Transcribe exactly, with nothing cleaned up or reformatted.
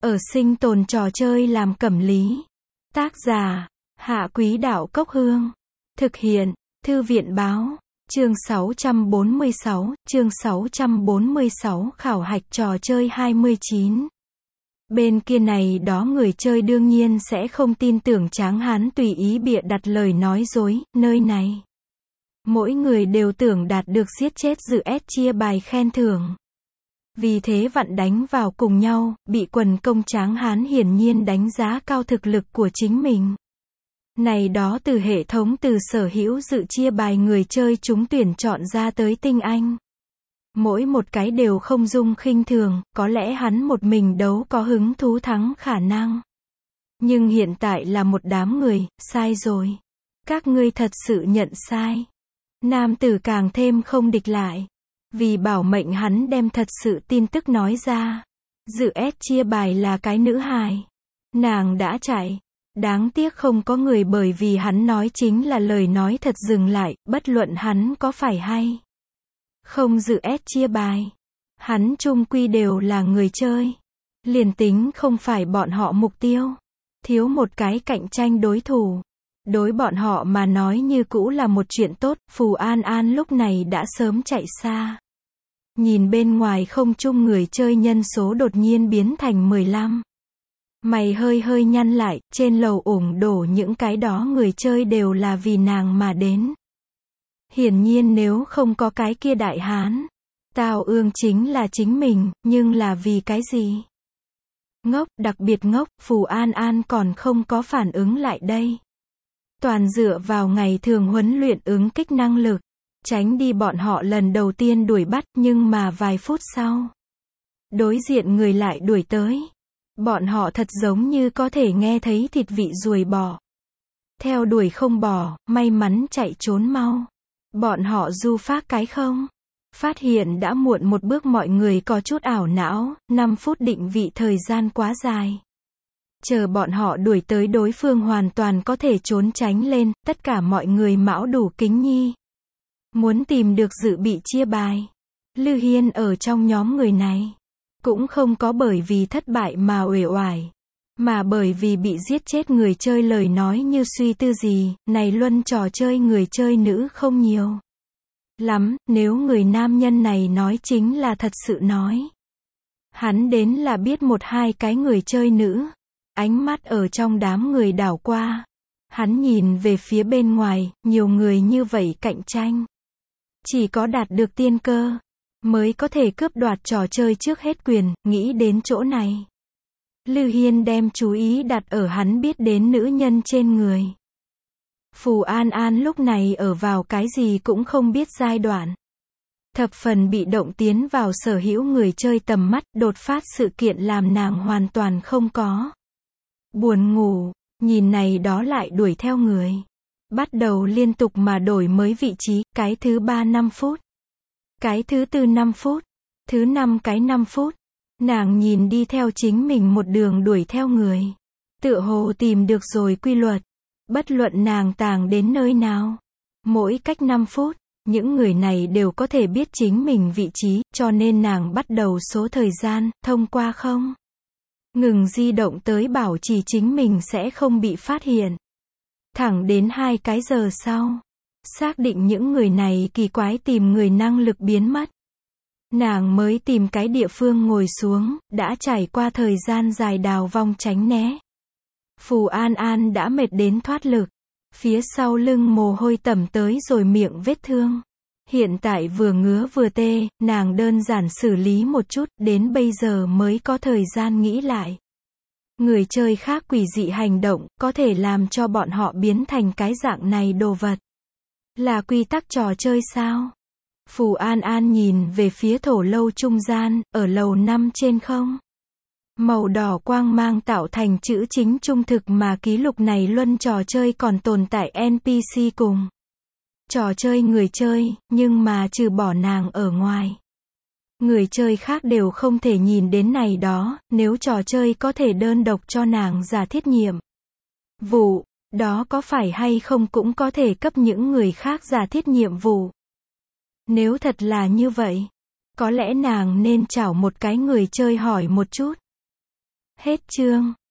Ở sinh tồn trò chơi làm cẩm lý. Tác giả, Hạ Quý Đạo Cốc Hương. Thực hiện, Thư viện Báo. Chương sáu trăm bốn mươi sáu, chương sáu trăm bốn mươi sáu khảo hạch trò chơi hai mươi chín. Bên kia này đó người chơi đương nhiên sẽ không tin tưởng Tráng Hán tùy ý bịa đặt lời nói dối, nơi này. Mỗi người đều tưởng đạt được giết chết dự S chia bài khen thưởng. Vì thế vặn đánh vào cùng nhau, bị quần công Tráng Hán hiển nhiên đánh giá cao thực lực của chính mình. Này đó từ hệ thống từ sở hữu dự chia bài người chơi chúng tuyển chọn ra tới tinh anh. Mỗi một cái đều không dung khinh thường, có lẽ hắn một mình đấu có hứng thú thắng khả năng. Nhưng hiện tại là một đám người, sai rồi. Các ngươi thật sự nhận sai. Nam tử càng thêm không địch lại. Vì bảo mệnh hắn đem thật sự tin tức nói ra. Dự S chia bài là cái nữ hài. Nàng đã chạy. Đáng tiếc không có người bởi vì hắn nói chính là lời nói thật dừng lại, bất luận hắn có phải hay không dự S chia bài. Hắn chung quy đều là người chơi. Liền tính không phải bọn họ mục tiêu. Thiếu một cái cạnh tranh đối thủ. Đối bọn họ mà nói như cũ là một chuyện tốt, Phù An An lúc này đã sớm chạy xa. Nhìn bên ngoài không chung người chơi nhân số đột nhiên biến thành mười lăm. Mày hơi hơi nhăn lại, trên lầu ủng đổ những cái đó người chơi đều là vì nàng mà đến. Hiển nhiên nếu không có cái kia đại hán, Tào Ương chính là chính mình, nhưng là vì cái gì? Ngốc, đặc biệt ngốc, Phù An An còn không có phản ứng lại đây. Toàn dựa vào ngày thường huấn luyện ứng kích năng lực, tránh đi bọn họ lần đầu tiên đuổi bắt, nhưng mà vài phút sau, đối diện người lại đuổi tới. Bọn họ thật giống như có thể nghe thấy thịt vị ruồi bò. Theo đuổi không bỏ, may mắn chạy trốn mau. Bọn họ du phát cái không? Phát hiện đã muộn một bước mọi người có chút ảo não, năm phút định vị thời gian quá dài. Chờ bọn họ đuổi tới đối phương hoàn toàn có thể trốn tránh lên, tất cả mọi người mão đủ kính nhi. Muốn tìm được dự bị chia bài. Lư Hiên ở trong nhóm người này. Cũng không có bởi vì thất bại mà uể oải, mà bởi vì bị giết chết người chơi lời nói như suy tư gì, này luân trò chơi người chơi nữ không nhiều lắm, nếu người nam nhân này nói chính là thật sự nói. Hắn đến là biết một hai cái người chơi nữ, ánh mắt ở trong đám người đảo qua. Hắn nhìn về phía bên ngoài, nhiều người như vậy cạnh tranh. Chỉ có đạt được tiên cơ mới có thể cướp đoạt trò chơi trước hết quyền, nghĩ đến chỗ này. Lư Hiên đem chú ý đặt ở hắn biết đến nữ nhân trên người. Phù An An lúc này ở vào cái gì cũng không biết giai đoạn. Thập phần bị động tiến vào sở hữu người chơi tầm mắt, đột phát sự kiện làm nàng hoàn toàn không có. Buồn ngủ, nhìn này đó lại đuổi theo người. Bắt đầu liên tục mà đổi mới vị trí, cái thứ ba năm phút. Cái thứ tư năm phút, thứ năm cái năm phút, nàng nhìn đi theo chính mình một đường đuổi theo người. Tựa hồ tìm được rồi quy luật. Bất luận nàng tàng đến nơi nào. Mỗi cách năm phút, những người này đều có thể biết chính mình vị trí, cho nên nàng bắt đầu số thời gian, thông qua không ngừng di động tới bảo trì chính mình sẽ không bị phát hiện. Thẳng đến hai cái giờ sau. Xác định những người này kỳ quái tìm người năng lực biến mất. Nàng mới tìm cái địa phương ngồi xuống, đã trải qua thời gian dài đào vong tránh né. Phù An An đã mệt đến thoát lực. Phía sau lưng mồ hôi tẩm tới rồi miệng vết thương. Hiện tại vừa ngứa vừa tê, nàng đơn giản xử lý một chút, đến bây giờ mới có thời gian nghĩ lại. Người chơi khác quỷ dị hành động, có thể làm cho bọn họ biến thành cái dạng này đồ vật. Là quy tắc trò chơi sao? Phù An An nhìn về phía thổ lâu trung gian, ở lầu năm trên không. Màu đỏ quang mang tạo thành chữ chính trung thực mà ký lục này luân trò chơi còn tồn tại en pê xê cùng. Trò chơi người chơi, nhưng mà trừ bỏ nàng ở ngoài. Người chơi khác đều không thể nhìn đến này đó, nếu trò chơi có thể đơn độc cho nàng giả thiết nhiệm vụ. Đó có phải hay không cũng có thể cấp những người khác giả thiết nhiệm vụ. Nếu thật là như vậy, có lẽ nàng nên chảo một cái người chơi hỏi một chút. Hết chương.